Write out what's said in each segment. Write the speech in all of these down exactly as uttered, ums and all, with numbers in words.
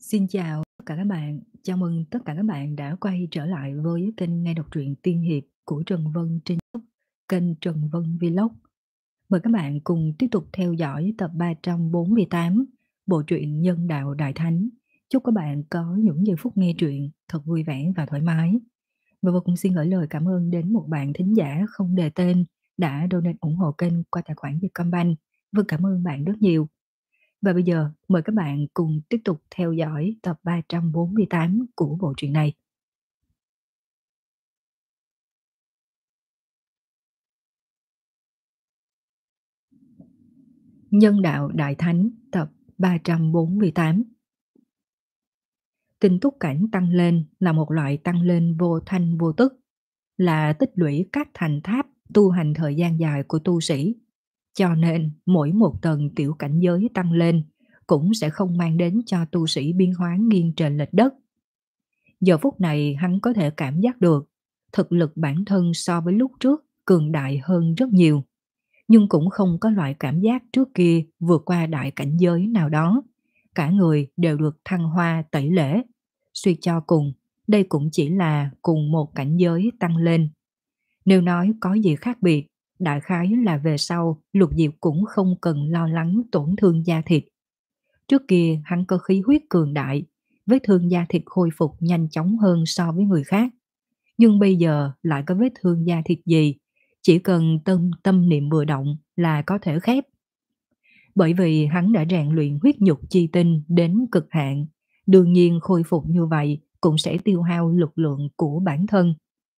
Xin chào tất cả các bạn, chào mừng tất cả các bạn đã quay trở lại với kênh nghe đọc truyện tiên hiệp của Trần Vân trên YouTube, kênh Trần Vân Vlog. Mời các bạn cùng tiếp tục theo dõi tập ba trăm bốn mươi tám bộ truyện Nhân Đạo Đại Thánh. Chúc các bạn có những giây phút nghe truyện thật vui vẻ và thoải mái. Và vô cùng xin gửi lời cảm ơn đến một bạn thính giả không đề tên đã donate ủng hộ kênh qua tài khoản Vietcombank. Vâng, cảm ơn bạn rất nhiều. Và bây giờ mời các bạn cùng tiếp tục theo dõi tập ba trăm bốn mươi tám của bộ truyện này. Nhân Đạo Đại Thánh tập ba trăm bốn mươi tám. Tinh túc cảnh tăng lên là một loại tăng lên vô thanh vô tức, là tích lũy các thành tháp tu hành thời gian dài của tu sĩ. Cho nên mỗi một tầng tiểu cảnh giới tăng lên cũng sẽ không mang đến cho tu sĩ biến hóa nghiêng trời lệch đất. Giờ phút này hắn có thể cảm giác được thực lực bản thân so với lúc trước cường đại hơn rất nhiều, nhưng cũng không có loại cảm giác trước kia vượt qua đại cảnh giới nào đó. Cả người đều được thăng hoa tẩy lễ. Suy cho cùng, đây cũng chỉ là cùng một cảnh giới tăng lên. Nếu nói có gì khác biệt, đại khái là về sau Lục Diệp cũng không cần lo lắng tổn thương da thịt. Trước kia hắn có khí huyết cường đại, vết thương da thịt khôi phục nhanh chóng hơn so với người khác. Nhưng bây giờ lại có vết thương da thịt gì, chỉ cần tâm, tâm niệm vừa động là có thể khép. Bởi vì hắn đã rèn luyện huyết nhục chi tinh đến cực hạn, đương nhiên khôi phục như vậy cũng sẽ tiêu hao lực lượng của bản thân.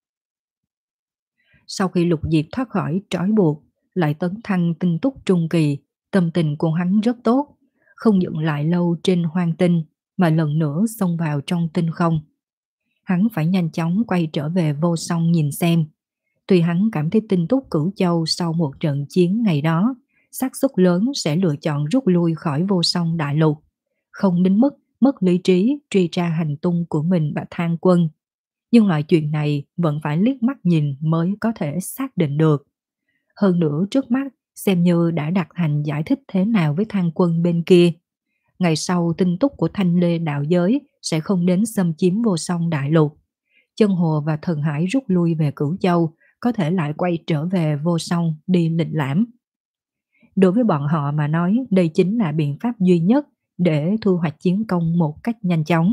Sau khi Lục Diệp thoát khỏi trói buộc, lại tấn thăng tinh túc trung kỳ, tâm tình của hắn rất tốt, không dừng lại lâu trên hoang tinh mà lần nữa xông vào trong tinh không. Hắn phải nhanh chóng quay trở về vô song nhìn xem. Tuy hắn cảm thấy tinh túc Cửu Châu sau một trận chiến ngày đó, xác suất lớn sẽ lựa chọn rút lui khỏi vô song đại lục, không đến mức mất lý trí truy tra hành tung của mình và Thang Quân. Nhưng loại chuyện này vẫn phải liếc mắt nhìn mới có thể xác định được. Hơn nữa trước mắt xem như đã đặt thành giải thích thế nào với Thang Quân bên kia. Ngày sau tinh túc của Thanh Lê đạo giới sẽ không đến xâm chiếm vô song đại lục. Chân Hồ và Thần Hải rút lui về Cửu Châu, có thể lại quay trở về vô song đi lịch lãm. Đối với bọn họ mà nói, đây chính là biện pháp duy nhất để thu hoạch chiến công một cách nhanh chóng.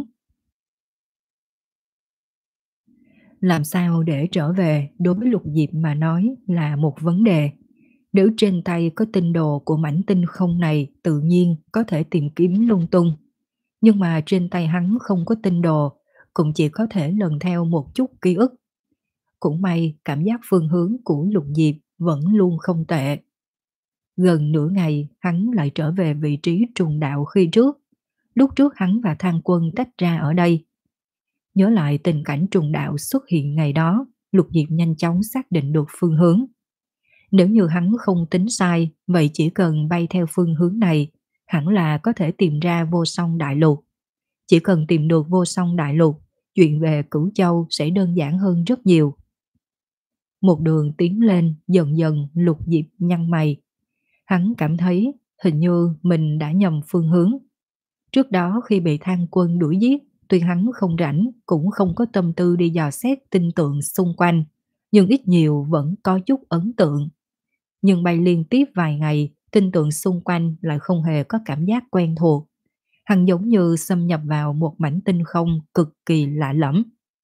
Làm sao để trở về đối với Lục Diệp mà nói là một vấn đề. Nếu trên tay có tinh đồ của mảnh tinh không này tự nhiên có thể tìm kiếm lung tung. Nhưng mà trên tay hắn không có tinh đồ, cũng chỉ có thể lần theo một chút ký ức. Cũng may cảm giác phương hướng của Lục Diệp vẫn luôn không tệ. Gần nửa ngày hắn lại trở về vị trí trùng đạo khi trước. Lúc trước hắn và Thang Quân tách ra ở đây. Nhớ lại tình cảnh trùng đạo xuất hiện ngày đó, Lục Diệp nhanh chóng xác định được phương hướng. Nếu như hắn không tính sai, vậy chỉ cần bay theo phương hướng này, hẳn là có thể tìm ra vô song đại lục. Chỉ cần tìm được vô song đại lục, chuyện về Cửu Châu sẽ đơn giản hơn rất nhiều. Một đường tiến lên, dần dần Lục Diệp nhăn mày. Hắn cảm thấy hình như mình đã nhầm phương hướng. Trước đó khi bị Thang Quân đuổi giết, tuy hắn không rảnh cũng không có tâm tư đi dò xét tinh tượng xung quanh, nhưng ít nhiều vẫn có chút ấn tượng. Nhưng bay liên tiếp vài ngày, tinh tượng xung quanh lại không hề có cảm giác quen thuộc. Hắn giống như xâm nhập vào một mảnh tinh không cực kỳ lạ lẫm.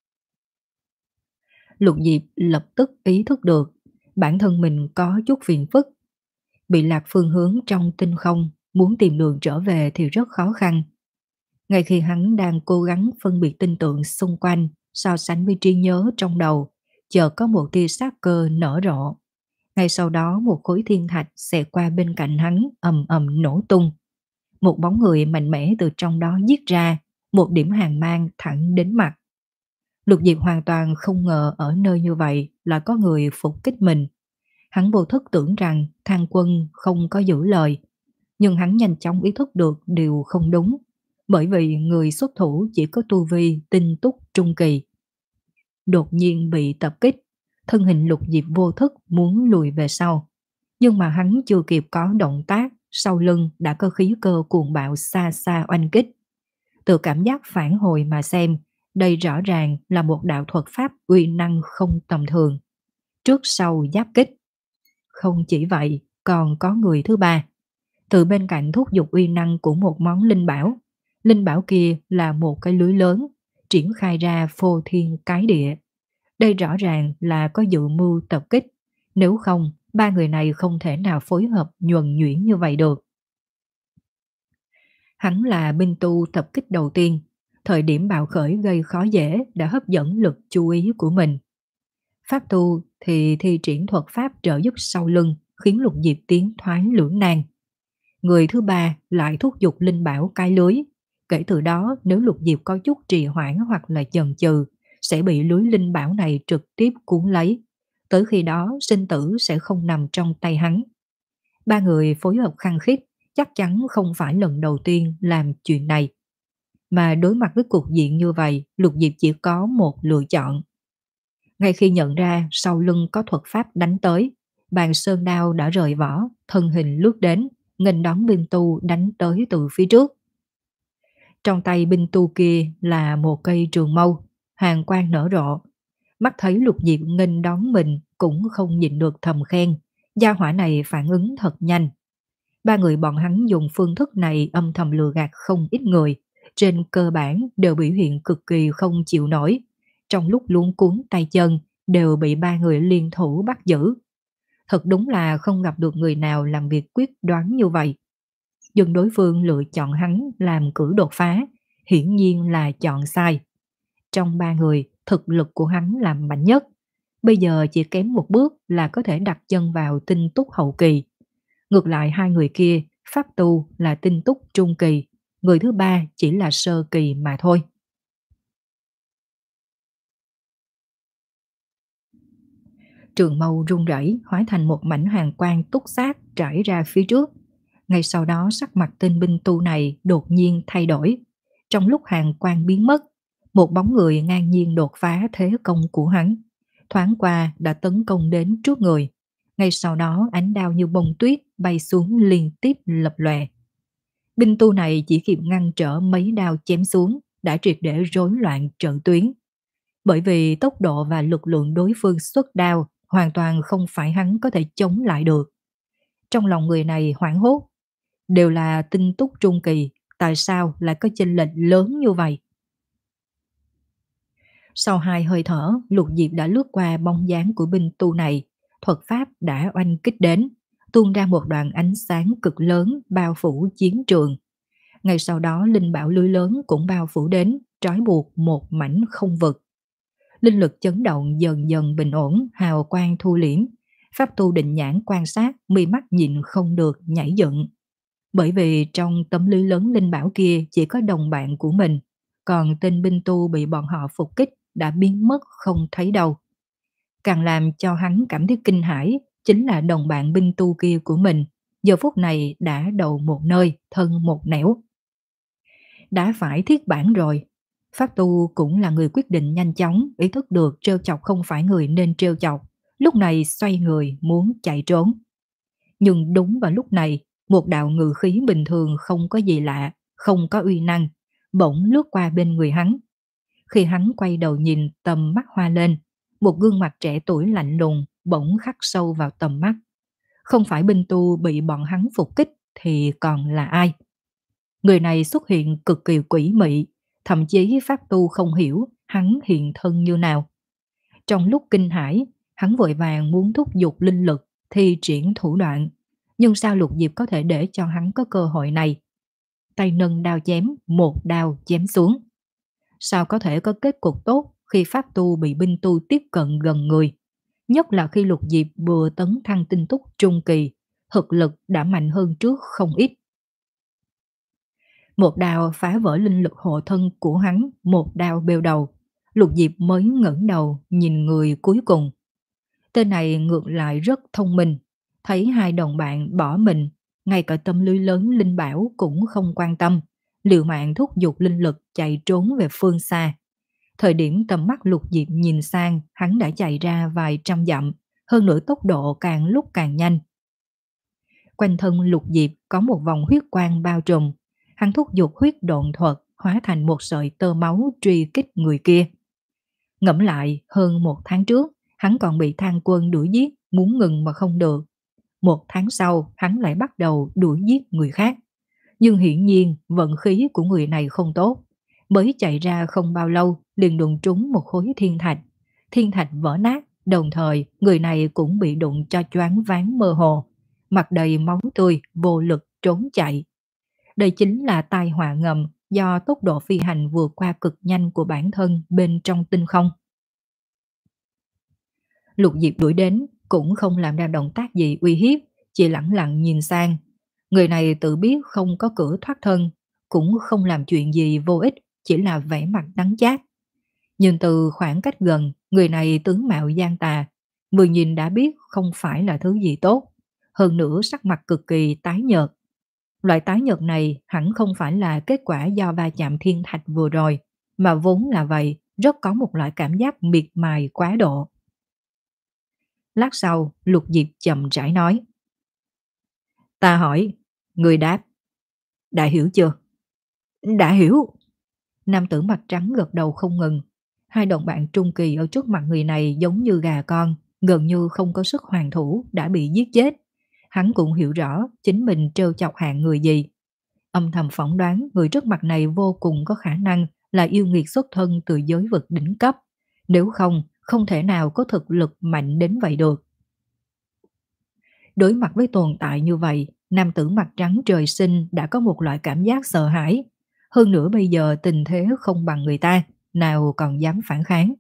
Lục Diệp lập tức ý thức được bản thân mình có chút phiền phức. Bị lạc phương hướng trong tinh không, muốn tìm đường trở về thì rất khó khăn. Ngay khi hắn đang cố gắng phân biệt tinh tượng xung quanh, so sánh với trí nhớ trong đầu, chợt có một tia sát cơ nở rộ. Ngay sau đó một khối thiên thạch xẹt qua bên cạnh hắn, ầm ầm nổ tung. Một bóng người mạnh mẽ từ trong đó giết ra, một điểm hàn mang thẳng đến mặt. Lục Diệp hoàn toàn không ngờ ở nơi như vậy là có người phục kích mình. Hắn vô thức tưởng rằng Thang Quân không có giữ lời, nhưng hắn nhanh chóng ý thức được điều không đúng, bởi vì người xuất thủ chỉ có tu vi tinh túc trung kỳ. Đột nhiên bị tập kích, thân hình Lục Diệp vô thức muốn lùi về sau, nhưng mà hắn chưa kịp có động tác, sau lưng đã có khí cơ cuồng bạo xa xa oanh kích. Từ cảm giác phản hồi mà xem, đây rõ ràng là một đạo thuật pháp uy năng không tầm thường. Trước sau giáp kích. Không chỉ vậy, còn có người thứ ba. Từ bên cạnh thúc giục uy năng của một món linh bảo. Linh bảo kia là một cái lưới lớn, triển khai ra phô thiên cái địa. Đây rõ ràng là có dự mưu tập kích. Nếu không, ba người này không thể nào phối hợp nhuần nhuyễn như vậy được. Hắn là binh tu tập kích đầu tiên. Thời điểm bạo khởi gây khó dễ đã hấp dẫn lực chú ý của mình. Pháp tu thì thi triển thuật pháp trợ giúp sau lưng, khiến Lục Diệp tiến thoái lưỡng nan. Người thứ ba lại thúc giục linh bảo cái lưới. Kể từ đó, nếu Lục Diệp có chút trì hoãn hoặc là chần chừ, sẽ bị lưới linh bảo này trực tiếp cuốn lấy. Tới khi đó, sinh tử sẽ không nằm trong tay hắn. Ba người phối hợp khăng khít, chắc chắn không phải lần đầu tiên làm chuyện này. Mà đối mặt với cục diện như vậy, Lục Diệp chỉ có một lựa chọn. Ngay khi nhận ra sau lưng có thuật pháp đánh tới, bàn sơn đao đã rời vỏ, thân hình lướt đến, nghênh đón binh tu đánh tới từ phía trước. Trong tay binh tu kia là một cây trường mâu, hàn quang nở rộ. Mắt thấy Lục Diệp nghênh đón mình cũng không nhịn được thầm khen, gia hỏa này phản ứng thật nhanh. Ba người bọn hắn dùng phương thức này âm thầm lừa gạt không ít người, trên cơ bản đều biểu hiện cực kỳ không chịu nổi. Trong lúc luống cuốn tay chân đều bị ba người liên thủ bắt giữ. Thật đúng là không gặp được người nào làm việc quyết đoán như vậy. Nhưng đối phương lựa chọn hắn làm cử đột phá, hiển nhiên là chọn sai. Trong ba người, thực lực của hắn là mạnh nhất. Bây giờ chỉ kém một bước là có thể đặt chân vào tinh túc hậu kỳ. Ngược lại hai người kia, pháp tu là tinh túc trung kỳ, người thứ ba chỉ là sơ kỳ mà thôi. Trường mâu rung rẩy hóa thành một mảnh hàng quang túc sát trải ra phía trước. Ngay sau đó sắc mặt tên binh tu này đột nhiên thay đổi. Trong lúc hàng quang biến mất, một bóng người ngang nhiên đột phá thế công của hắn. Thoáng qua đã tấn công đến trước người. Ngay sau đó ánh đao như bông tuyết bay xuống liên tiếp lập lòe. Binh tu này chỉ kịp ngăn trở mấy đao chém xuống đã triệt để rối loạn trận tuyến. Bởi vì tốc độ và lực lượng đối phương xuất đao hoàn toàn không phải hắn có thể chống lại được. Trong lòng người này hoảng hốt, đều là tinh túc trung kỳ, tại sao lại có chênh lệch lớn như vậy? Sau hai hơi thở, Lục Diệp đã lướt qua bóng dáng của binh tu này, thuật pháp đã oanh kích đến, tuôn ra một đoạn ánh sáng cực lớn bao phủ chiến trường. Ngay sau đó linh bảo lưới lớn cũng bao phủ đến, trói buộc một mảnh không vực. Linh lực chấn động dần dần bình ổn, hào quang thu liễm. Pháp tu định nhãn quan sát, mi mắt nhịn không được nhảy dựng. Bởi vì trong tấm lưới lớn linh bảo kia chỉ có đồng bạn của mình, còn tên binh tu bị bọn họ phục kích đã biến mất không thấy đâu. Càng làm cho hắn cảm thấy kinh hãi chính là đồng bạn binh tu kia của mình, giờ phút này đã đầu một nơi, thân một nẻo. Đã phải thiết bản rồi. Pháp tu cũng là người quyết định nhanh chóng, ý thức được trêu chọc không phải người nên trêu chọc. Lúc này xoay người muốn chạy trốn. Nhưng đúng vào lúc này, một đạo ngự khí bình thường không có gì lạ, không có uy năng, bỗng lướt qua bên người hắn. Khi hắn quay đầu nhìn, tầm mắt hoa lên, một gương mặt trẻ tuổi lạnh lùng bỗng khắc sâu vào tầm mắt. Không phải binh tu bị bọn hắn phục kích thì còn là ai? Người này xuất hiện cực kỳ quỷ mị, thậm chí pháp tu không hiểu hắn hiện thân như nào. Trong lúc kinh hãi, hắn vội vàng muốn thúc giục linh lực, thi triển thủ đoạn. Nhưng sao Lục Diệp có thể để cho hắn có cơ hội này? Tay nâng đao chém, một đao chém xuống. Sao có thể có kết cục tốt khi pháp tu bị binh tu tiếp cận gần người? Nhất là khi Lục Diệp vừa tấn thăng tinh túc trung kỳ, thực lực đã mạnh hơn trước không ít. Một đao phá vỡ linh lực hộ thân của hắn, một đao bêu đầu. Lục Diệp mới ngẩng đầu nhìn người cuối cùng. Tên này ngược lại rất thông minh, thấy hai đồng bạn bỏ mình, ngay cả tâm lưới lớn linh bảo cũng không quan tâm, liều mạng thúc giục linh lực chạy trốn về phương xa. Thời điểm tầm mắt Lục Diệp nhìn sang, hắn đã chạy ra vài trăm dặm, hơn nữa tốc độ càng lúc càng nhanh. Quanh thân Lục Diệp có một vòng huyết quang bao trùm, hắn thúc giục huyết độn thuật, hóa thành một sợi tơ máu truy kích người kia. Ngẫm lại, hơn một tháng trước, hắn còn bị Thang Quân đuổi giết, muốn ngừng mà không được. Một tháng sau, hắn lại bắt đầu đuổi giết người khác. Nhưng hiển nhiên, vận khí của người này không tốt. Mới chạy ra không bao lâu, liền đụng trúng một khối thiên thạch. Thiên thạch vỡ nát, đồng thời người này cũng bị đụng cho choáng váng mơ hồ. Mặt đầy máu tươi, vô lực trốn chạy. Đây chính là tai họa ngầm do tốc độ phi hành vượt qua cực nhanh của bản thân bên trong tinh không. Lục Diệp đuổi đến cũng không làm ra động tác gì uy hiếp, chỉ lẳng lặng nhìn sang. Người này tự biết không có cửa thoát thân, cũng không làm chuyện gì vô ích, chỉ là vẻ mặt đắng chát. Nhìn từ khoảng cách gần, người này tướng mạo gian tà, vừa nhìn đã biết không phải là thứ gì tốt. Hơn nữa sắc mặt cực kỳ tái nhợt. Loại tái nhợt này hẳn không phải là kết quả do va chạm thiên thạch vừa rồi, mà vốn là vậy, rất có một loại cảm giác miệt mài quá độ. Lát sau, Lục Diệp chậm rãi nói. Ta hỏi, người đáp. Đã hiểu chưa? Đã hiểu. Nam tử mặt trắng gật đầu không ngừng. Hai đồng bạn trung kỳ ở trước mặt người này giống như gà con, gần như không có sức hoàn thủ, đã bị giết chết. Hắn cũng hiểu rõ chính mình trêu chọc hạng người gì. Âm thầm phỏng đoán người trước mặt này vô cùng có khả năng là yêu nghiệt xuất thân từ giới vực đỉnh cấp. Nếu không, không thể nào có thực lực mạnh đến vậy được. Đối mặt với tồn tại như vậy, nam tử mặt trắng trời sinh đã có một loại cảm giác sợ hãi. Hơn nữa bây giờ tình thế không bằng người ta, nào còn dám phản kháng.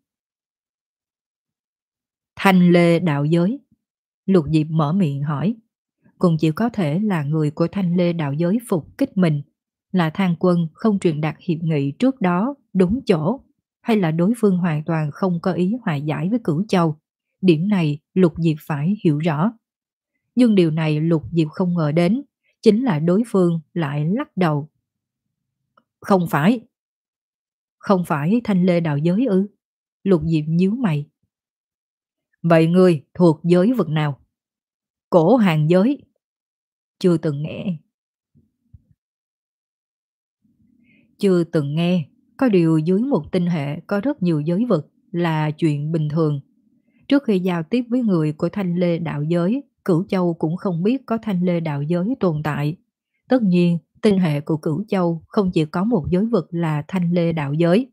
Thanh Lê đạo giới. Lục Diệp mở miệng hỏi. Cũng chỉ có thể là người của Thanh Lê đạo giới phục kích mình. Là Thang Quân không truyền đạt hiệp nghị trước đó đúng chỗ, hay là đối phương hoàn toàn không có ý hòa giải với Cửu Châu. Điểm này Lục Diệp phải hiểu rõ. Nhưng điều này Lục Diệp không ngờ đến, chính là đối phương lại lắc đầu. Không phải. Không phải Thanh Lê đạo giới ư? Lục Diệp nhíu mày. Vậy ngươi thuộc giới vực nào? Cổ Hàng giới. Chưa từng nghe. Chưa từng nghe. Có điều dưới một tinh hệ có rất nhiều giới vực là chuyện bình thường. Trước khi giao tiếp với người của Thanh Lê đạo giới, Cửu Châu cũng không biết có Thanh Lê đạo giới tồn tại. Tất nhiên, tinh hệ của Cửu Châu không chỉ có một giới vực là Thanh Lê đạo giới.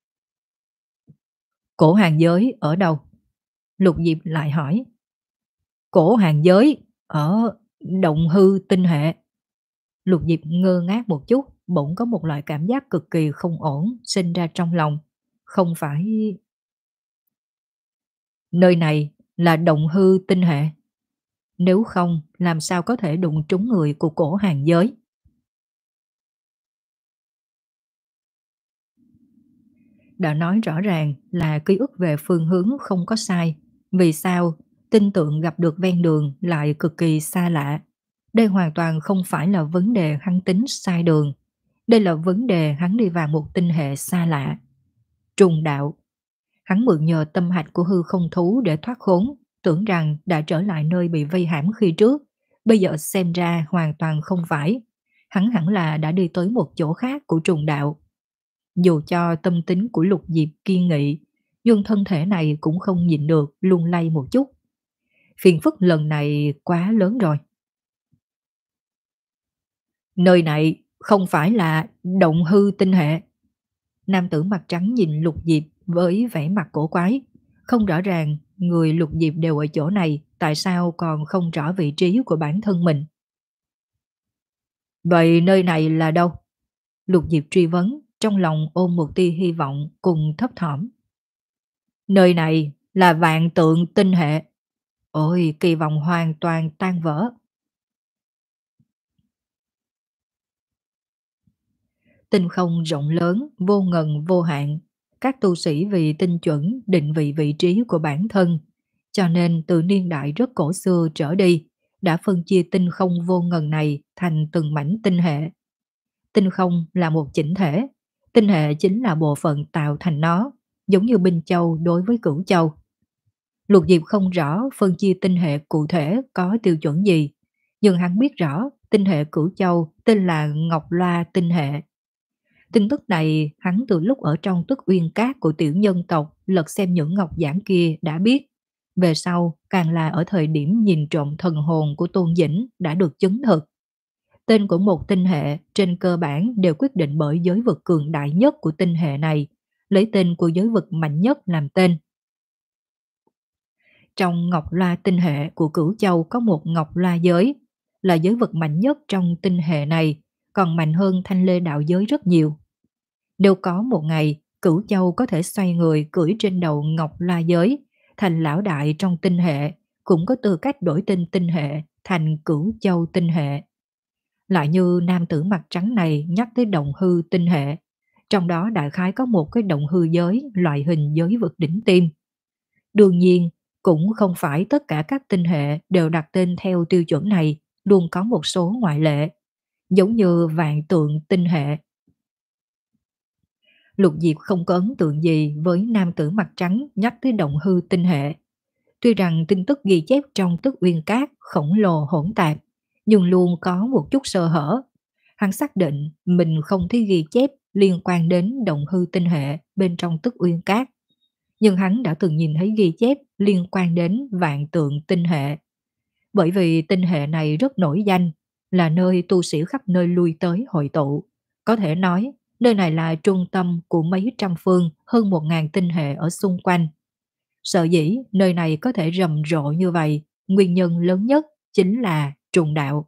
Cổ Hàng giới ở đâu? Lục Diệp lại hỏi. Cổ Hàng giới ở Động Hư tinh hệ. Lục Diệp ngơ ngác một chút, bỗng có một loại cảm giác cực kỳ không ổn sinh ra trong lòng. Không phải... Nơi này là Động Hư tinh hệ. Nếu không, làm sao có thể đụng trúng người của Cổ Hàng giới? Đã nói rõ ràng là ký ức về phương hướng không có sai. Vì sao tinh tượng gặp được ven đường lại cực kỳ xa lạ? Đây hoàn toàn không phải là vấn đề hắn tính sai đường. Đây là vấn đề hắn đi vào một tinh hệ xa lạ. Trùng đạo. Hắn mượn nhờ tâm hạch của hư không thú để thoát khốn, tưởng rằng đã trở lại nơi bị vây hãm khi trước. Bây giờ xem ra hoàn toàn không phải. Hắn hẳn là đã đi tới một chỗ khác của trùng đạo. Dù cho tâm tính của Lục Diệp kiên nghị, nhưng thân thể này cũng không nhịn được lung lay một chút. Phiền phức lần này quá lớn rồi. Nơi này không phải là Động Hư tinh hệ. Nam tử mặt trắng nhìn Lục Diệp với vẻ mặt cổ quái. Không rõ ràng người Lục Diệp đều ở chỗ này, tại sao còn không rõ vị trí của bản thân mình. Vậy nơi này là đâu? Lục Diệp truy vấn, trong lòng ôm một tia hy vọng cùng thấp thỏm. Nơi này là Vạn Tượng tinh hệ. Ôi, kỳ vọng hoàn toàn tan vỡ. Tinh không rộng lớn, vô ngần vô hạn. Các tu sĩ vì tinh chuẩn định vị vị trí của bản thân, cho nên từ niên đại rất cổ xưa trở đi, đã phân chia tinh không vô ngần này thành từng mảnh tinh hệ. Tinh không là một chỉnh thể, tinh hệ chính là bộ phận tạo thành nó, giống như Binh Châu đối với Cửu Châu. Lục Diệp không rõ phân chia tinh hệ cụ thể có tiêu chuẩn gì, nhưng hắn biết rõ tinh hệ Cửu Châu tên là Ngọc Loa tinh hệ. Tin tức này hắn từ lúc ở trong Tức Uyên Cát của tiểu nhân tộc lật xem những ngọc giản kia đã biết. Về sau, càng là ở thời điểm nhìn trộm thần hồn của Tôn Dĩnh đã được chứng thực. Tên của một tinh hệ trên cơ bản đều quyết định bởi giới vực cường đại nhất của tinh hệ này, lấy tên của giới vực mạnh nhất làm tên. Trong Ngọc La tinh hệ của Cửu Châu có một Ngọc La giới, là giới vực mạnh nhất trong tinh hệ này, còn mạnh hơn Thanh Lê đạo giới rất nhiều. Nếu có một ngày, Cửu Châu có thể xoay người cưỡi trên đầu Ngọc La giới, thành lão đại trong tinh hệ, cũng có tư cách đổi tên tinh hệ thành Cửu Châu tinh hệ. Lại như nam tử mặt trắng này nhắc tới động hư tinh hệ, trong đó đại khái có một cái động hư giới loại hình giới vực đỉnh tim. Đương nhiên, cũng không phải tất cả các tinh hệ đều đặt tên theo tiêu chuẩn này, luôn có một số ngoại lệ, giống như vạn tượng tinh hệ. Lục Diệp không có ấn tượng gì với nam tử mặt trắng nhắc tới động hư tinh hệ. Tuy rằng tin tức ghi chép trong Tức Uyên Cát khổng lồ hỗn tạp, nhưng luôn có một chút sơ hở. Hắn xác định mình không thấy ghi chép liên quan đến động hư tinh hệ bên trong Tức Uyên Cát. Nhưng hắn đã từng nhìn thấy ghi chép liên quan đến vạn tượng tinh hệ. Bởi vì tinh hệ này rất nổi danh, là nơi tu sĩ khắp nơi lui tới hội tụ. Có thể nói, nơi này là trung tâm của mấy trăm phương, hơn một ngàn tinh hệ ở xung quanh. Sở dĩ nơi này có thể rầm rộ như vậy, nguyên nhân lớn nhất chính là trùng đạo.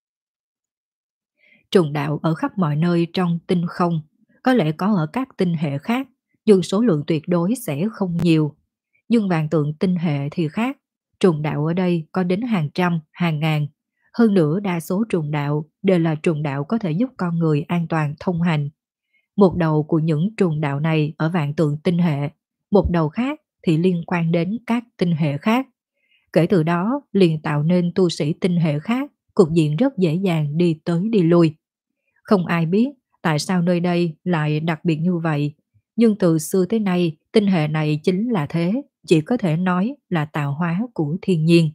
Trùng đạo ở khắp mọi nơi trong tinh không, có lẽ có ở các tinh hệ khác, nhưng số lượng tuyệt đối sẽ không nhiều. Nhưng vạn tượng tinh hệ thì khác, trùng đạo ở đây có đến hàng trăm, hàng ngàn. Hơn nữa đa số trùng đạo đều là trùng đạo có thể giúp con người an toàn thông hành. Một đầu của những trùng đạo này ở vạn tượng tinh hệ, một đầu khác thì liên quan đến các tinh hệ khác. Kể từ đó liền tạo nên tu sĩ tinh hệ khác, cục diện rất dễ dàng đi tới đi lui. Không ai biết tại sao nơi đây lại đặc biệt như vậy, nhưng từ xưa tới nay tinh hệ này chính là thế, chỉ có thể nói là tạo hóa của thiên nhiên.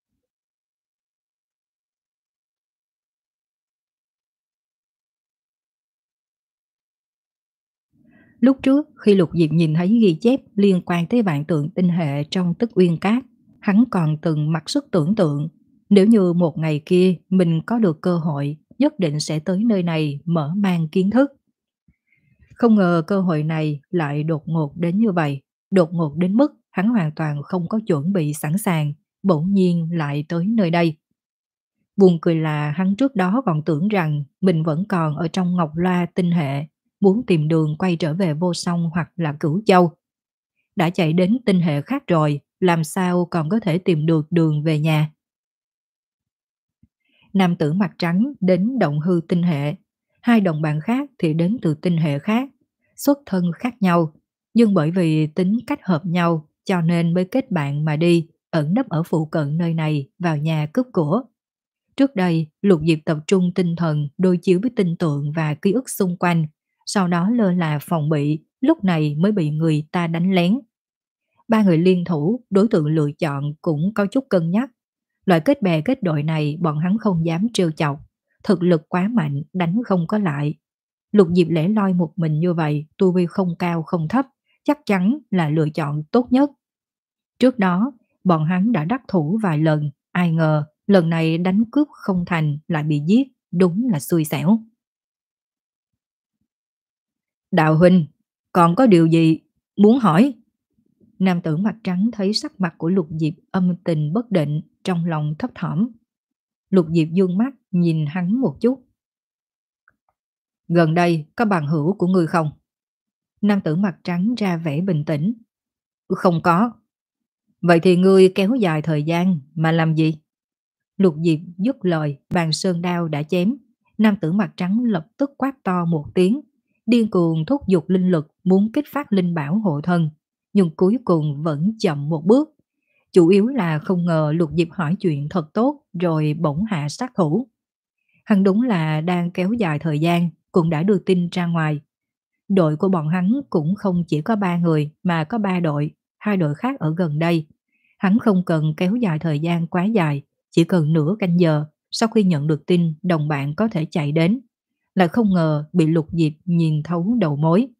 Lúc trước khi Lục Diệp nhìn thấy ghi chép liên quan tới vạn tượng tinh hệ trong Tức Uyên Cát, hắn còn từng mặc sức tưởng tượng, nếu như một ngày kia mình có được cơ hội, nhất định sẽ tới nơi này mở mang kiến thức. Không ngờ cơ hội này lại đột ngột đến như vậy, đột ngột đến mức hắn hoàn toàn không có chuẩn bị sẵn sàng, bỗng nhiên lại tới nơi đây. Buồn cười là hắn trước đó còn tưởng rằng mình vẫn còn ở trong Ngọc Loa tinh hệ, muốn tìm đường quay trở về Vô Song hoặc là Cửu Châu. Đã chạy đến tinh hệ khác rồi, làm sao còn có thể tìm được đường về nhà. Nam tử mặt trắng đến động hư tinh hệ, hai đồng bạn khác thì đến từ tinh hệ khác, xuất thân khác nhau, nhưng bởi vì tính cách hợp nhau cho nên mới kết bạn mà đi, ẩn nấp ở phụ cận nơi này vào nhà cướp của. Trước đây, Lục Diệp tập trung tinh thần đối chiếu với tinh tượng và ký ức xung quanh, sau đó lơ là phòng bị, lúc này mới bị người ta đánh lén. Ba người liên thủ, đối tượng lựa chọn cũng có chút cân nhắc. Loại kết bè kết đội này bọn hắn không dám trêu chọc, thực lực quá mạnh, đánh không có lại. Lục Diệp lẻ loi một mình như vậy, tu vi không cao không thấp, chắc chắn là lựa chọn tốt nhất. Trước đó, bọn hắn đã đắc thủ vài lần, ai ngờ lần này đánh cướp không thành lại bị giết, đúng là xui xẻo. Đạo huynh, còn có điều gì muốn hỏi? Nam tử mặt trắng thấy sắc mặt của Lục Diệp âm tình bất định, trong lòng thấp thỏm. Lục Diệp dương mắt nhìn hắn một chút. Gần đây có bằng hữu của ngươi không? Nam tử mặt trắng ra vẻ bình tĩnh. Không có. Vậy thì ngươi kéo dài thời gian mà làm gì? Lục Diệp dứt lời, bàn sơn đao đã chém. Nam tử mặt trắng lập tức quát to một tiếng, điên cuồng thúc giục linh lực muốn kích phát linh bảo hộ thân, nhưng cuối cùng vẫn chậm một bước. Chủ yếu là không ngờ Lục Diệp hỏi chuyện thật tốt rồi bỗng hạ sát thủ. Hắn đúng là đang kéo dài thời gian, cũng đã đưa tin ra ngoài. Đội của bọn hắn cũng không chỉ có ba người mà có ba đội, hai đội khác ở gần đây. Hắn không cần kéo dài thời gian quá dài, chỉ cần nửa canh giờ sau khi nhận được tin đồng bạn có thể chạy đến. lại không ngờ bị Lục Diệp nhìn thấu đầu mối.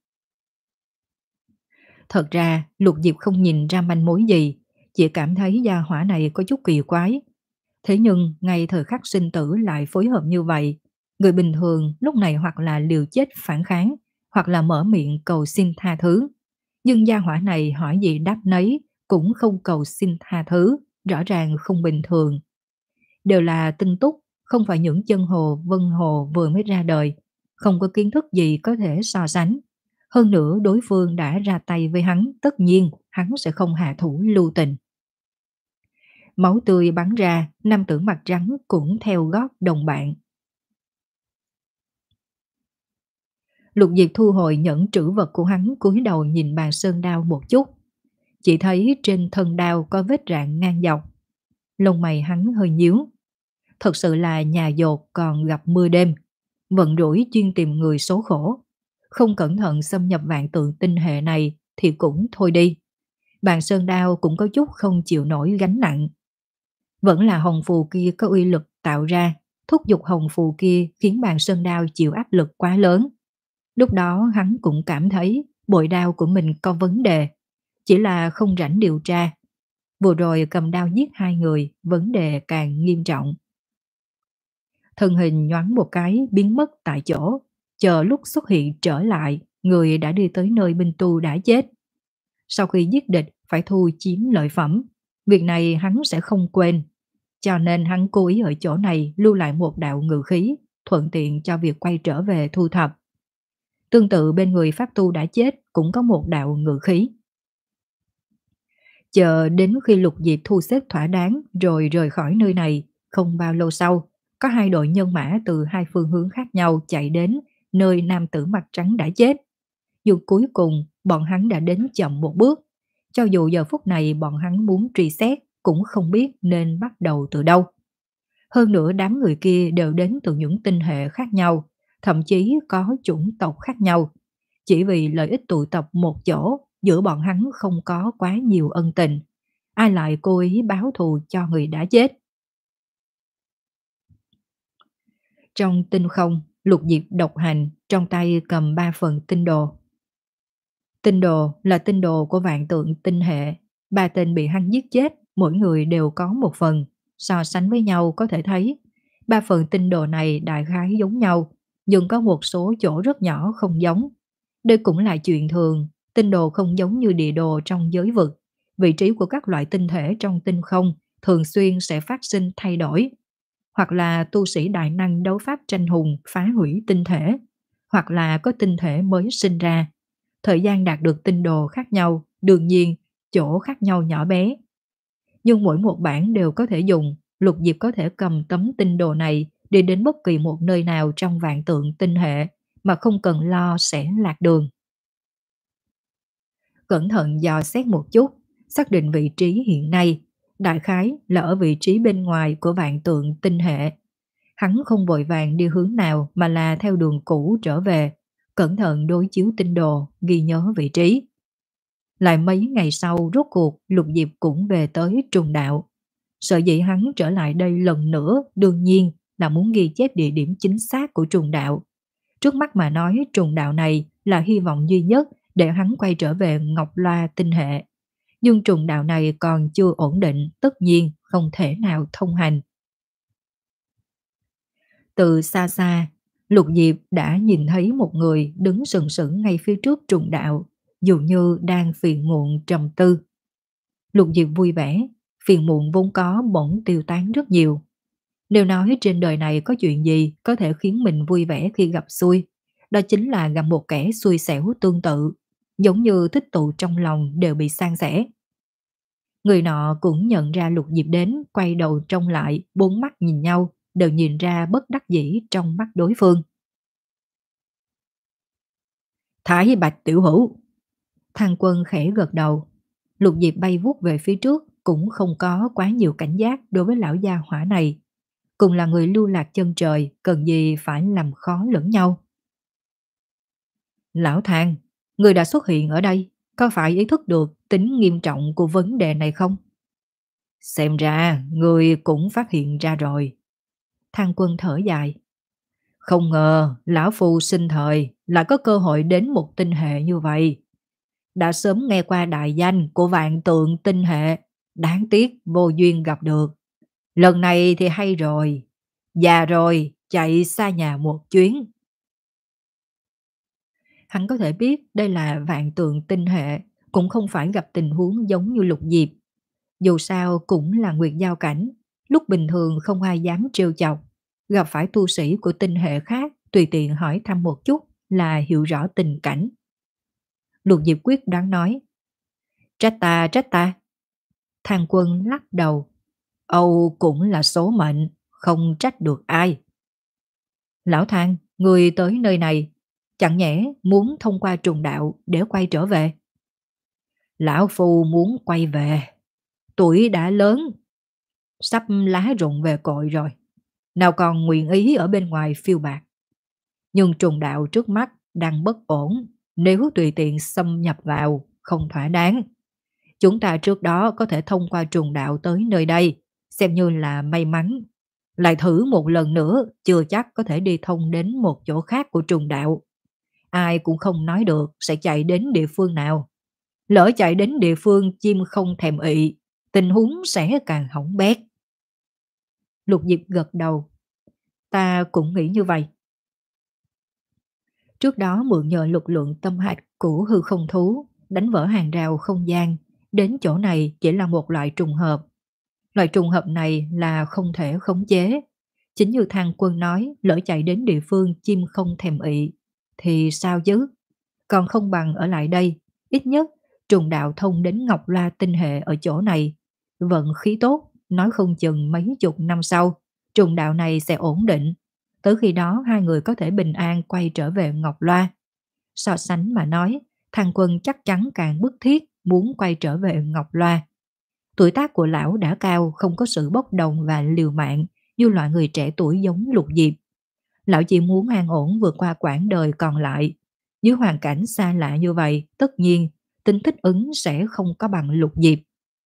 Thật ra Lục Diệp không nhìn ra manh mối gì, chỉ cảm thấy gia hỏa này có chút kỳ quái. Thế nhưng ngay thời khắc sinh tử lại phối hợp như vậy. Người bình thường lúc này hoặc là liều chết phản kháng, hoặc là mở miệng cầu xin tha thứ. Nhưng gia hỏa này hỏi gì đáp nấy, cũng không cầu xin tha thứ, rõ ràng không bình thường. Đều là tinh túc, không phải những chân hồ vân hồ vừa mới ra đời, không có kiến thức gì có thể so sánh. Hơn nữa đối phương đã ra tay với hắn, tất nhiên hắn sẽ không hạ thủ lưu tình. Máu tươi bắn ra, nam tử mặt trắng cũng theo gót đồng bạn. Lục Diệp thu hồi nhẫn trữ vật của hắn, cúi đầu nhìn bàn sơn đao một chút. Chỉ thấy trên thân đao có vết rạn ngang dọc. Lông mày hắn hơi nhíu. Thật sự là nhà dột còn gặp mưa đêm. Vận rủi chuyên tìm người số khổ. Không cẩn thận xâm nhập vạn tượng tinh hệ này thì cũng thôi đi. Bàn sơn đao cũng có chút không chịu nổi gánh nặng. Vẫn là hồng phù kia có uy lực tạo ra, thúc giục hồng phù kia khiến bàn sơn đao chịu áp lực quá lớn. Lúc đó hắn cũng cảm thấy bội đao của mình có vấn đề, chỉ là không rảnh điều tra. Vừa rồi cầm đao giết hai người, vấn đề càng nghiêm trọng. Thân hình nhoáng một cái biến mất tại chỗ, chờ lúc xuất hiện trở lại, người đã đi tới nơi binh tu đã chết. Sau khi giết địch phải thu chiếm lợi phẩm, việc này hắn sẽ không quên. Cho nên hắn cố ý ở chỗ này lưu lại một đạo ngự khí, thuận tiện cho việc quay trở về thu thập. Tương tự bên người pháp tu đã chết cũng có một đạo ngự khí. Chờ đến khi Lục Diệp thu xếp thỏa đáng rồi rời khỏi nơi này, không bao lâu sau, có hai đội nhân mã từ hai phương hướng khác nhau chạy đến nơi nam tử mặt trắng đã chết. Dù cuối cùng bọn hắn đã đến chậm một bước, cho dù giờ phút này bọn hắn muốn truy xét cũng không biết nên bắt đầu từ đâu. Hơn nữa đám người kia đều đến từ những tinh hệ khác nhau, thậm chí có chủng tộc khác nhau. Chỉ vì lợi ích tụ tập một chỗ, giữa bọn hắn không có quá nhiều ân tình. Ai lại cố ý báo thù cho người đã chết. Trong tinh không, Lục Diệp độc hành, trong tay cầm ba phần tinh đồ. Tinh đồ là tinh đồ của vạn tượng tinh hệ. Ba tên bị hắn giết chết, mỗi người đều có một phần. So sánh với nhau có thể thấy, ba phần tinh đồ này đại khái giống nhau, nhưng có một số chỗ rất nhỏ không giống. Đây cũng là chuyện thường, tinh đồ không giống như địa đồ trong giới vực. Vị trí của các loại tinh thể trong tinh không thường xuyên sẽ phát sinh thay đổi. Hoặc là tu sĩ đại năng đấu pháp tranh hùng phá hủy tinh thể, hoặc là có tinh thể mới sinh ra. Thời gian đạt được tinh đồ khác nhau, đương nhiên chỗ khác nhau nhỏ bé. Nhưng mỗi một bản đều có thể dùng, Lục Diệp có thể cầm tấm tinh đồ này đi đến bất kỳ một nơi nào trong vạn tượng tinh hệ mà không cần lo sẽ lạc đường. Cẩn thận dò xét một chút, xác định vị trí hiện nay, đại khái là ở vị trí bên ngoài của vạn tượng tinh hệ. Hắn không vội vàng đi hướng nào mà là theo đường cũ trở về, cẩn thận đối chiếu tinh đồ, ghi nhớ vị trí. Lại mấy ngày sau rốt cuộc Lục Diệp cũng về tới trùng đạo. Sợ dĩ hắn trở lại đây lần nữa đương nhiên là muốn ghi chép địa điểm chính xác của trùng đạo. Trước mắt mà nói trùng đạo này là hy vọng duy nhất để hắn quay trở về Ngọc Loa tinh hệ. Nhưng trùng đạo này còn chưa ổn định, tất nhiên không thể nào thông hành. Từ xa xa, Lục Diệp đã nhìn thấy một người đứng sừng sững ngay phía trước trùng đạo, dường như đang phiền muộn trầm tư. Lục Diệp vui vẻ, phiền muộn vốn có bỗng tiêu tán rất nhiều. Nếu nói trên đời này có chuyện gì có thể khiến mình vui vẻ khi gặp xui, đó chính là gặp một kẻ xui xẻo tương tự, giống như tích tụ trong lòng đều bị san sẻ. Người nọ cũng nhận ra Lục Diệp đến, quay đầu trông lại, bốn mắt nhìn nhau, đều nhìn ra bất đắc dĩ trong mắt đối phương. Thái Bạch tiểu hữu. Thằng Quân khẽ gật đầu. Lục Diệp bay vút về phía trước, cũng không có quá nhiều cảnh giác đối với lão gia hỏa này. Cùng là người lưu lạc chân trời, cần gì phải làm khó lẫn nhau. Lão Thang, người đã xuất hiện ở đây, có phải ý thức được tính nghiêm trọng của vấn đề này không? Xem ra, người cũng phát hiện ra rồi. Thang Quân thở dài. Không ngờ lão phu sinh thời lại có cơ hội đến một tinh hệ như vậy. Đã sớm nghe qua đại danh của vạn tượng tinh hệ, đáng tiếc vô duyên gặp được. Lần này thì hay rồi, già rồi chạy xa nhà một chuyến. Hắn có thể biết đây là vạn tượng tinh hệ, cũng không phải gặp tình huống giống như Lục Diệp. Dù sao cũng là nguyệt giao cảnh, lúc bình thường không ai dám trêu chọc. Gặp phải tu sĩ của tinh hệ khác, tùy tiện hỏi thăm một chút là hiểu rõ tình cảnh. Lục Diệp quyết đoán nói, trách ta, trách ta. Thang Quân lắc đầu, Âu cũng là số mệnh, không trách được ai. Lão Thang, người tới nơi này, chẳng nhẽ muốn thông qua trùng đạo để quay trở về? Lão Phu muốn quay về, tuổi đã lớn, sắp lá rụng về cội rồi, nào còn nguyện ý ở bên ngoài phiêu bạc. Nhưng trùng đạo trước mắt đang bất ổn, nếu tùy tiện xâm nhập vào không thỏa đáng. Chúng ta trước đó có thể thông qua trùng đạo tới nơi đây, xem như là may mắn. Lại thử một lần nữa, chưa chắc có thể đi thông đến một chỗ khác của trùng đạo. Ai cũng không nói được sẽ chạy đến địa phương nào. Lỡ chạy đến địa phương chim không thèm ị, tình huống sẽ càng hỏng bét. Lục Diệp gật đầu. Ta cũng nghĩ như vậy. Trước đó mượn nhờ lực lượng tâm hạch của hư không thú, đánh vỡ hàng rào không gian, đến chỗ này chỉ là một loại trùng hợp. Loại trùng hợp này là không thể khống chế. Chính như Thang Quân nói, lỡ chạy đến địa phương chim không thèm ị, thì sao chứ? Còn không bằng ở lại đây, ít nhất trùng đạo thông đến Ngọc Loa tinh hệ ở chỗ này. Vận khí tốt, nói không chừng mấy chục năm sau, trùng đạo này sẽ ổn định. Tới khi đó hai người có thể bình an quay trở về Ngọc Loa. So sánh mà nói, Thang Quân chắc chắn càng bức thiết muốn quay trở về Ngọc Loa. Tuổi tác của lão đã cao, không có sự bốc đồng và liều mạng như loại người trẻ tuổi giống Lục Diệp. Lão chỉ muốn an ổn vượt qua quãng đời còn lại. Dưới hoàn cảnh xa lạ như vậy, tất nhiên tính thích ứng sẽ không có bằng Lục Diệp.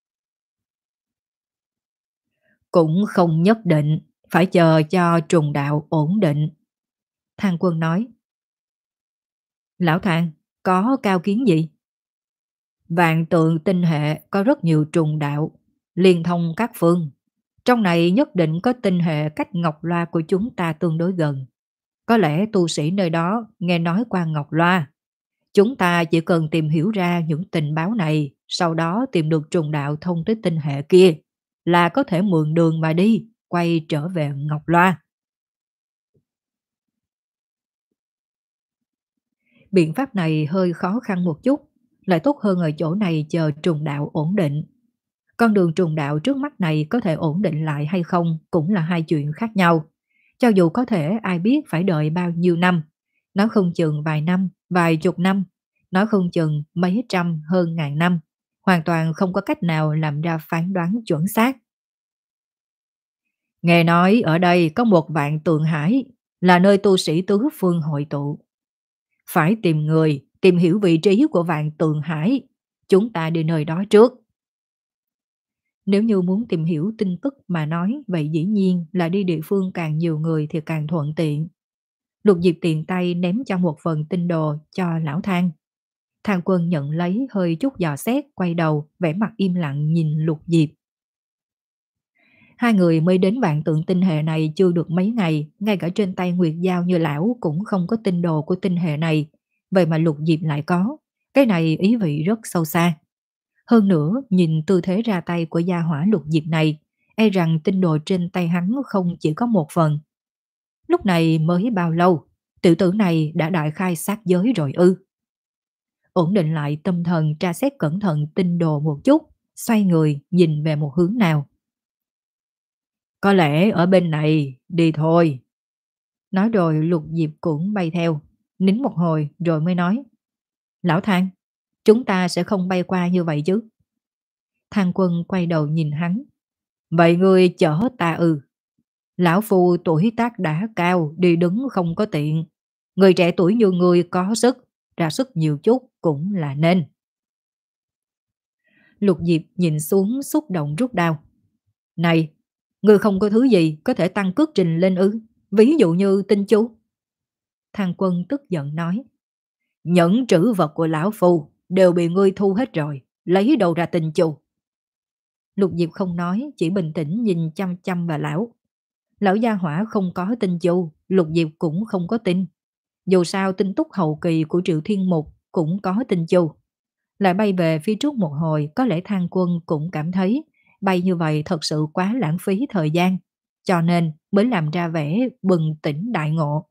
Cũng không nhất định, phải chờ cho trùng đạo ổn định. Thang Quân nói. Lão Thang, có cao kiến gì? Vạn tượng tinh hệ có rất nhiều trùng đạo, liên thông các phương. Trong này nhất định có tinh hệ cách Ngọc Loa của chúng ta tương đối gần. Có lẽ tu sĩ nơi đó nghe nói qua Ngọc Loa. Chúng ta chỉ cần tìm hiểu ra những tình báo này, sau đó tìm được trùng đạo thông tới tinh hệ kia, là có thể mượn đường mà đi, quay trở về Ngọc Loa. Biện pháp này hơi khó khăn một chút, lại tốt hơn ở chỗ này chờ trùng đạo ổn định. Con đường trùng đạo trước mắt này có thể ổn định lại hay không cũng là hai chuyện khác nhau. Cho dù có thể ai biết phải đợi bao nhiêu năm, nó không chừng vài năm, vài chục năm, nó không chừng mấy trăm hơn ngàn năm, hoàn toàn không có cách nào làm ra phán đoán chuẩn xác. Nghe nói ở đây có một vạn tượng hải, là nơi tu sĩ tứ phương hội tụ. Phải tìm người, tìm hiểu vị trí của vạn tượng hải, chúng ta đi nơi đó trước. Nếu như muốn tìm hiểu tin tức mà nói, vậy dĩ nhiên là đi địa phương càng nhiều người thì càng thuận tiện. Lục Diệp tiện tay ném cho một phần tinh đồ cho lão Thang. Thang Quân nhận lấy hơi chút dò xét, quay đầu, vẻ mặt im lặng nhìn Lục Diệp. Hai người mới đến vạn tượng tinh hệ này chưa được mấy ngày, ngay cả trên tay Nguyệt Giao như lão cũng không có tinh đồ của tinh hệ này. Vậy mà Lục Diệp lại có, cái này ý vị rất sâu xa. Hơn nữa, nhìn tư thế ra tay của gia hỏa Lục Diệp này, e rằng tinh đồ trên tay hắn không chỉ có một phần. Lúc này mới bao lâu, tiểu tử này đã đại khai sát giới rồi ư? Ổn định lại tâm thần, tra xét cẩn thận tinh đồ một chút, xoay người nhìn về một hướng nào. Có lẽ ở bên này, đi thôi. Nói rồi Lục Diệp cũng bay theo, nín một hồi rồi mới nói. Lão Thang, chúng ta sẽ không bay qua như vậy chứ? Thang Quân quay đầu nhìn hắn. Vậy ngươi chở ta ư? Lão Phu tuổi tác đã cao, đi đứng không có tiện. Người trẻ tuổi như ngươi có sức, ra sức nhiều chút cũng là nên. Lục Diệp nhìn xuống xúc động rút đao. Này, ngươi không có thứ gì có thể tăng cước trình lên ư? Ví dụ như tinh chú. Thang Quân tức giận nói, những trữ vật của lão phu đều bị ngươi thu hết rồi, lấy đâu ra tinh chu? Lục Diệp không nói, chỉ bình tĩnh nhìn chăm chăm vào lão. Lão gia hỏa không có tinh chu, Lục Diệp cũng không có tin. Dù sao tinh túc hậu kỳ của Triệu Thiên Mục cũng có tinh chu. Lại bay về phía trước một hồi, có lẽ Thang Quân cũng cảm thấy bay như vậy thật sự quá lãng phí thời gian, cho nên mới làm ra vẻ bừng tỉnh đại ngộ.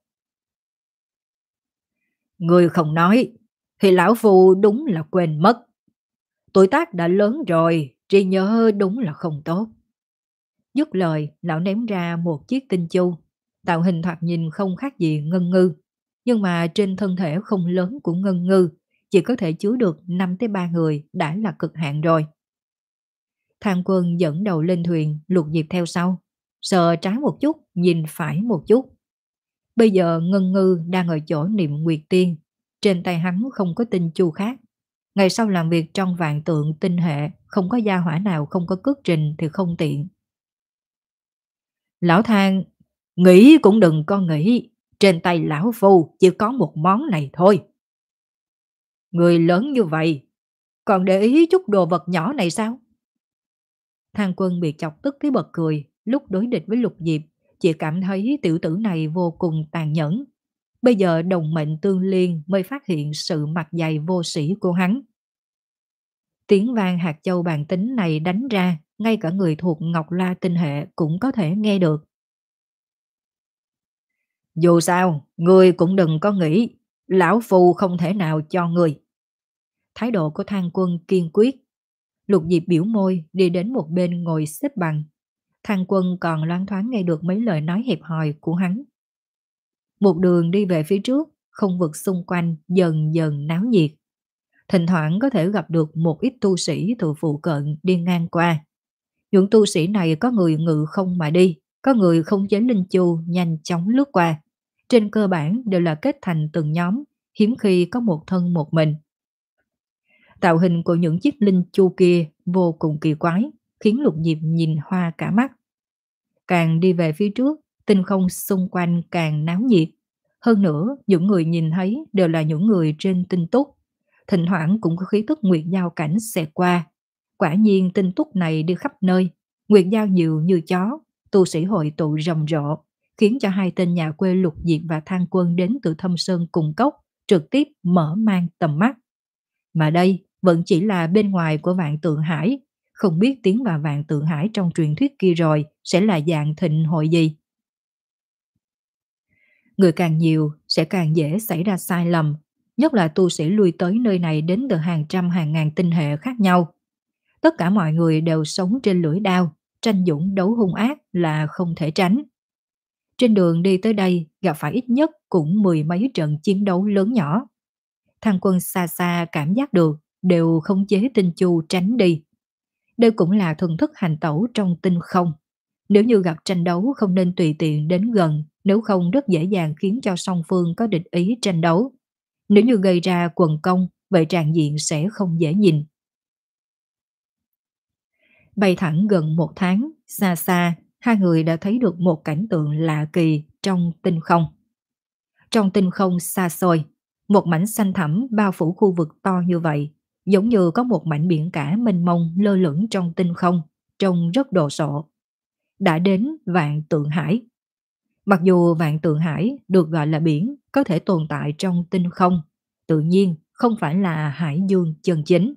Người không nói, thì lão phu đúng là quên mất. Tuổi tác đã lớn rồi, trí nhớ đúng là không tốt. Dứt lời, lão ném ra một chiếc tinh chu, tạo hình thoạt nhìn không khác gì Ngân Ngư, nhưng mà trên thân thể không lớn của Ngân Ngư chỉ có thể chứa được năm tới ba người đã là cực hạn rồi. Thang Quân dẫn đầu lên thuyền, Lục Diệp theo sau, sờ trái một chút, nhìn phải một chút. Bây giờ Ngân Ngư đang ở chỗ Niệm Nguyệt Tiên, trên tay hắn không có tinh chu khác. Ngày sau làm việc trong vạn tượng tinh hệ, không có gia hỏa nào không có cước trình thì không tiện. Lão Thang, nghĩ cũng đừng có nghĩ, trên tay lão phu chỉ có một món này thôi. Người lớn như vậy, còn để ý chút đồ vật nhỏ này sao? Thang Quân bị chọc tức cái bật cười, lúc đối địch với Lục Diệp, chỉ cảm thấy tiểu tử này vô cùng tàn nhẫn. Bây giờ đồng mệnh tương liên mới phát hiện sự mặt dày vô sĩ của hắn. Tiếng vang hạt châu bàn tính này đánh ra, ngay cả người thuộc Ngọc La tinh hệ cũng có thể nghe được. Dù sao, ngươi cũng đừng có nghĩ, lão phu không thể nào cho ngươi. Thái độ của Thang Quân kiên quyết. Lục Diệp biểu môi đi đến một bên ngồi xếp bằng. Thang Quân còn loáng thoáng nghe được mấy lời nói hẹp hòi của hắn. Một đường đi về phía trước, không vực xung quanh dần dần náo nhiệt. Thỉnh thoảng có thể gặp được một ít tu sĩ từ phụ cận đi ngang qua. Những tu sĩ này có người ngự không mà đi, có người không chế linh chu nhanh chóng lướt qua. Trên cơ bản đều là kết thành từng nhóm, hiếm khi có một thân một mình. Tạo hình của những chiếc linh chu kia vô cùng kỳ quái, khiến Lục Diệp nhìn hoa cả mắt. Càng đi về phía trước, tinh không xung quanh càng náo nhiệt. Hơn nữa, những người nhìn thấy đều là những người trên tinh túc. Thỉnh thoảng cũng có khí tức nguyệt giao cảnh xẹt qua. Quả nhiên tinh túc này đi khắp nơi, nguyệt giao nhiều như chó, tu sĩ hội tụ rầm rộ, khiến cho hai tên nhà quê Lục Diệp và Thang Quân đến từ Thâm Sơn cùng cốc trực tiếp mở mang tầm mắt. Mà đây vẫn chỉ là bên ngoài của Vạn Tượng Hải, không biết tiến vào Vạn Tượng Hải trong truyền thuyết kia rồi sẽ là dạng thịnh hội gì. Người càng nhiều sẽ càng dễ xảy ra sai lầm, nhất là tu sĩ lui tới nơi này đến từ hàng trăm hàng ngàn tinh hệ khác nhau. Tất cả mọi người đều sống trên lưỡi đao, tranh dũng đấu hung ác là không thể tránh. Trên đường đi tới đây gặp phải ít nhất cũng mười mấy trận chiến đấu lớn nhỏ. Thang Quân xa xa cảm giác được, đều không chế tinh chu tránh đi. Đây cũng là thuần thức hành tẩu trong tinh không. Nếu như gặp tranh đấu không nên tùy tiện đến gần, nếu không rất dễ dàng khiến cho song phương có địch ý tranh đấu. Nếu như gây ra quần công, vậy tràng diện sẽ không dễ nhìn. Bay thẳng gần một tháng, xa xa, hai người đã thấy được một cảnh tượng lạ kỳ trong tinh không. Trong tinh không xa xôi, một mảnh xanh thẳm bao phủ khu vực to như vậy, giống như có một mảnh biển cả mênh mông lơ lửng trong tinh không, trông rất đồ sộ. Đã đến Vạn Tượng Hải. Mặc dù Vạn Tượng Hải được gọi là biển, có thể tồn tại trong tinh không, tự nhiên không phải là hải dương chân chính.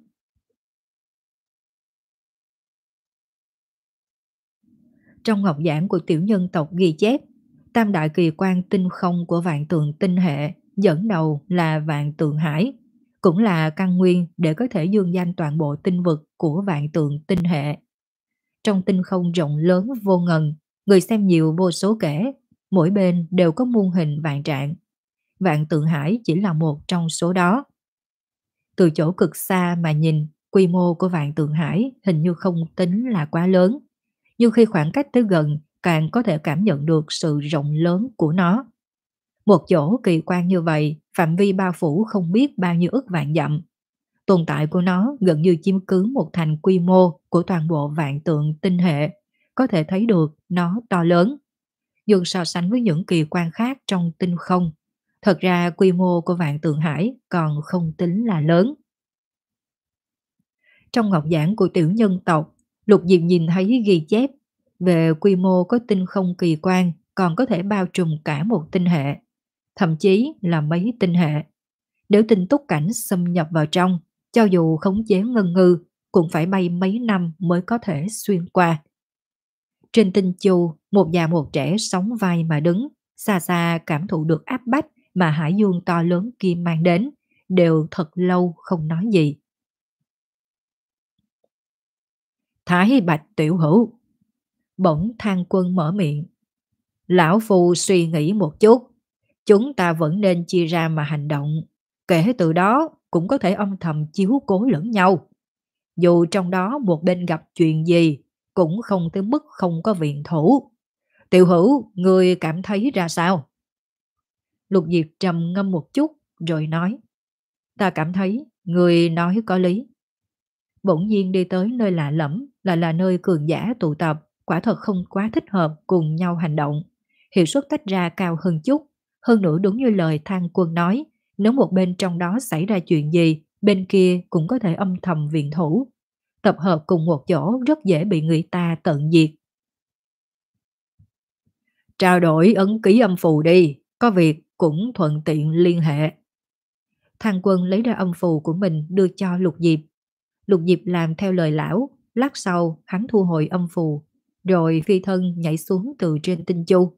Trong ngọc giảng của tiểu nhân tộc ghi chép, tam đại kỳ quan tinh không của Vạn Tượng tinh hệ dẫn đầu là Vạn Tượng Hải, cũng là căn nguyên để có thể dương danh toàn bộ tinh vực của Vạn Tượng tinh hệ. Trong tinh không rộng lớn vô ngần, người xem nhiều vô số kể, mỗi bên đều có muôn hình vạn trạng. Vạn Tượng Hải chỉ là một trong số đó. Từ chỗ cực xa mà nhìn, quy mô của Vạn Tượng Hải hình như không tính là quá lớn, nhưng khi khoảng cách tới gần càng có thể cảm nhận được sự rộng lớn của nó. Một chỗ kỳ quan như vậy, phạm vi bao phủ không biết bao nhiêu ức vạn dặm. Tồn tại của nó gần như chiếm cứ một thành quy mô của toàn bộ Vạn Tượng tinh hệ, có thể thấy được nó to lớn. Nhưng so sánh với những kỳ quan khác trong tinh không, Thật ra quy mô của Vạn Tượng Hải còn không tính là lớn. Trong ngọc giản của tiểu nhân tộc, Lục Diệp nhìn thấy ghi chép về quy mô có tinh không kỳ quan còn có thể bao trùm cả một tinh hệ, thậm chí là mấy tinh hệ. Nếu tinh túc cảnh xâm nhập vào trong, cho dù khống chế ngân ngư, cũng phải bay mấy năm mới có thể xuyên qua. Trên tinh chu, một già một trẻ sóng vai mà đứng, xa xa cảm thụ được áp bách mà hải dương to lớn kia mang đến, đều thật lâu không nói gì. Thái Bạch tiểu hữu, bỗng Thang Quân mở miệng. Lão Phu suy nghĩ một chút, chúng ta vẫn nên chia ra mà hành động. Kể từ đó cũng có thể âm thầm chiếu cố lẫn nhau. Dù trong đó một bên gặp chuyện gì, cũng không tới mức không có viện thủ. Tiểu hữu, người cảm thấy ra sao? Lục Diệp trầm ngâm một chút rồi nói. Ta cảm thấy người nói có lý. Bỗng nhiên đi tới nơi lạ lẫm, lại là nơi cường giả tụ tập, quả thật không quá thích hợp cùng nhau hành động. Hiệu suất tách ra cao hơn chút. Hơn nữa đúng như lời Thang Quân nói, nếu một bên trong đó xảy ra chuyện gì, bên kia cũng có thể âm thầm viện thủ. Tập hợp cùng một chỗ rất dễ bị người ta tận diệt. Trao đổi ấn ký âm phù đi, có việc cũng thuận tiện liên hệ. Thang Quân lấy ra âm phù của mình đưa cho Lục Diệp. Lục Diệp làm theo lời lão, lát sau hắn thu hồi âm phù, rồi phi thân nhảy xuống từ trên tinh chu.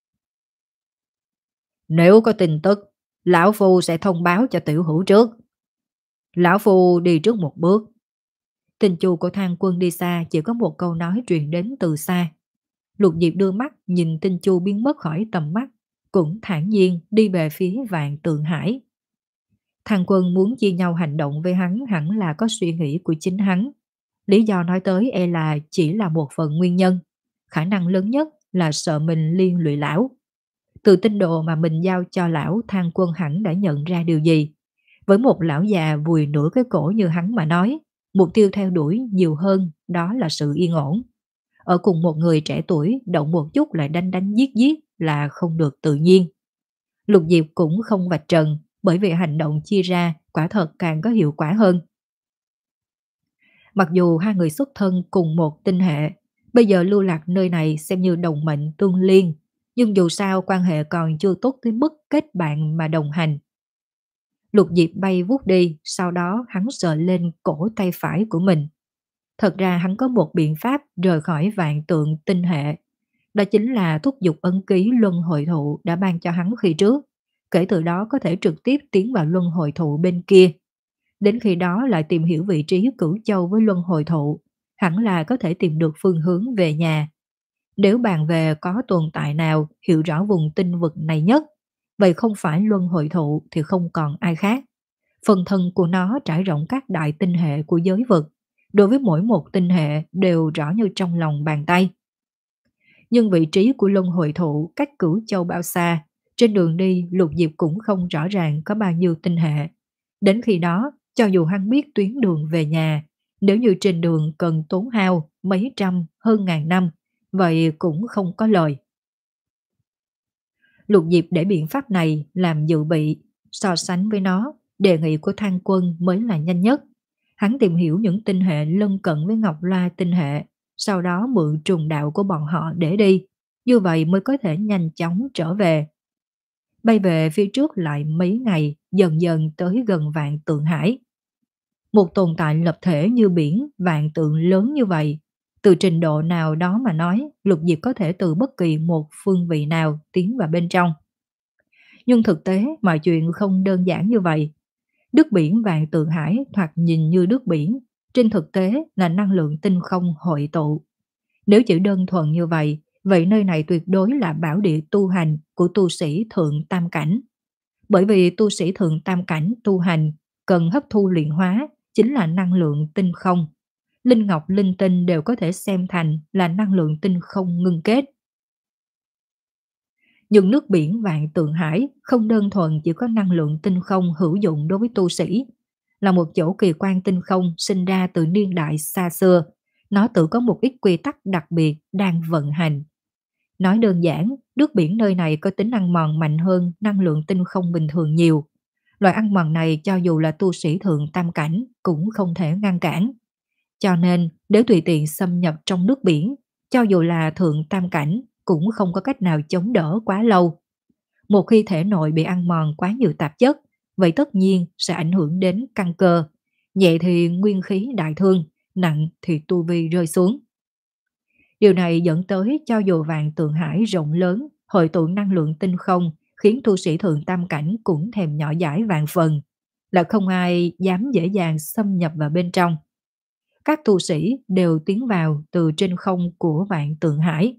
Nếu có tin tức, lão phu sẽ thông báo cho tiểu hữu trước. Lão phu đi trước một bước. Tinh chu của Thang Quân đi xa chỉ có một câu nói truyền đến từ xa. Lục Diệp đưa mắt nhìn tinh chu biến mất khỏi tầm mắt, cũng thản nhiên đi về phía Vạn Tượng Hải. Thang Quân muốn chia nhau hành động với hắn hẳn là có suy nghĩ của chính hắn. Lý do nói tới e là chỉ là một phần nguyên nhân. Khả năng lớn nhất là sợ mình liên lụy lão. Từ tinh độ mà mình giao cho lão, Thang Quân hẳn đã nhận ra điều gì. Với một lão già vùi nửa cái cổ như hắn mà nói, mục tiêu theo đuổi nhiều hơn đó là sự yên ổn. Ở cùng một người trẻ tuổi động một chút lại đánh đánh giết giết là không được tự nhiên. Lục Diệp cũng không vạch trần, bởi vì hành động chia ra quả thật càng có hiệu quả hơn. Mặc dù hai người xuất thân cùng một tinh hệ, bây giờ lưu lạc nơi này xem như đồng mệnh tương liên, nhưng dù sao quan hệ còn chưa tốt tới mức kết bạn mà đồng hành. Lục Diệp bay vút đi, sau đó hắn sờ lên cổ tay phải của mình. Thật ra hắn có một biện pháp rời khỏi Vạn Tượng tinh hệ. Đó chính là thúc giục ấn ký luân hồi thụ đã ban cho hắn khi trước. Kể từ đó có thể trực tiếp tiến vào luân hồi thụ bên kia. Đến khi đó lại tìm hiểu vị trí Cửu Châu với luân hồi thụ, hẳn là có thể tìm được phương hướng về nhà. Nếu bàn về có tồn tại nào hiểu rõ vùng tinh vực này nhất, vậy không phải luân hồi thụ thì không còn ai khác. Phần thân của nó trải rộng các đại tinh hệ của giới vực, đối với mỗi một tinh hệ đều rõ như trong lòng bàn tay. Nhưng vị trí của luân hồi thụ cách Cửu Châu bao xa, trên đường đi Lục Diệp cũng không rõ ràng có bao nhiêu tinh hệ. Đến khi đó, cho dù hắn biết tuyến đường về nhà, nếu như trên đường cần tốn hao mấy trăm hơn ngàn năm, vậy cũng không có lời. Lục Diệp để biện pháp này làm dự bị, so sánh với nó, đề nghị của Thang Quân mới là nhanh nhất. Hắn tìm hiểu những tinh hệ lân cận với Ngọc Loa tinh hệ, sau đó mượn trùng đạo của bọn họ để đi, như vậy mới có thể nhanh chóng trở về. Bay về phía trước lại mấy ngày, dần dần tới gần Vạn Tượng Hải. Một tồn tại lập thể như biển, vạn tượng lớn như vậy, từ trình độ nào đó mà nói, Lục Diệp có thể từ bất kỳ một phương vị nào tiến vào bên trong. Nhưng thực tế mọi chuyện không đơn giản như vậy. Nước biển Vạn Tượng Hải thoạt nhìn như nước biển, trên thực tế là năng lượng tinh không hội tụ. Nếu chỉ đơn thuần như vậy, vậy nơi này tuyệt đối là bảo địa tu hành của tu sĩ thượng tam cảnh. Bởi vì tu sĩ thượng tam cảnh tu hành cần hấp thu luyện hóa chính là năng lượng tinh không. Linh ngọc linh tinh đều có thể xem thành là năng lượng tinh không ngưng kết. Nhưng nước biển Vạn Tượng Hải không đơn thuần chỉ có năng lượng tinh không hữu dụng đối với tu sĩ, là một chỗ kỳ quan tinh không sinh ra từ niên đại xa xưa. Nó tự có một ít quy tắc đặc biệt đang vận hành. Nói đơn giản, Nước biển nơi này có tính ăn mòn mạnh hơn năng lượng tinh không bình thường nhiều. Loại ăn mòn này cho dù là tu sĩ thượng tam cảnh cũng không thể ngăn cản. Cho nên, nếu tùy tiện xâm nhập trong nước biển, cho dù là thượng tam cảnh cũng không có cách nào chống đỡ quá lâu. Một khi thể nội bị ăn mòn quá nhiều tạp chất, vậy tất nhiên sẽ ảnh hưởng đến căn cơ. Nhẹ thì nguyên khí đại thương, nặng thì tu vi rơi xuống. Điều này dẫn tới cho dù vạn tượng hải rộng lớn, hội tụ năng lượng tinh không, khiến tu sĩ thượng tam cảnh cũng thèm nhỏ dãi vạn phần, là không ai dám dễ dàng xâm nhập vào bên trong. Các tu sĩ đều tiến vào từ trên không của vạn tượng hải.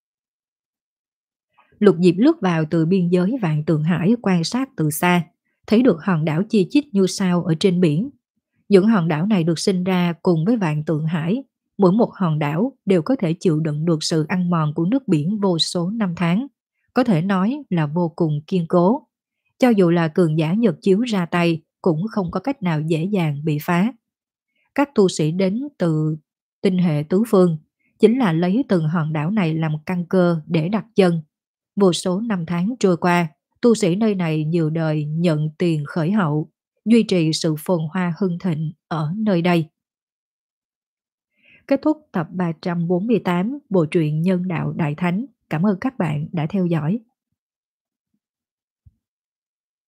Lục Diệp lướt vào từ biên giới vạn tượng hải quan sát từ xa, thấy được hòn đảo chi chít như sao ở trên biển. Những hòn đảo này được sinh ra cùng với vạn tượng hải, mỗi một hòn đảo đều có thể chịu đựng được sự ăn mòn của nước biển vô số năm tháng, có thể nói là vô cùng kiên cố. Cho dù là cường giả Nhật chiếu ra tay cũng không có cách nào dễ dàng bị phá. Các tu sĩ đến từ tinh hệ tứ phương chính là lấy từng hòn đảo này làm căn cơ để đặt chân. Vô số năm tháng trôi qua, tu sĩ nơi này nhiều đời nhận tiền khởi hậu, duy trì sự phồn hoa hưng thịnh ở nơi đây. Kết thúc tập ba trăm bốn mươi tám Bộ truyện Nhân đạo Đại Thánh. Cảm ơn các bạn đã theo dõi.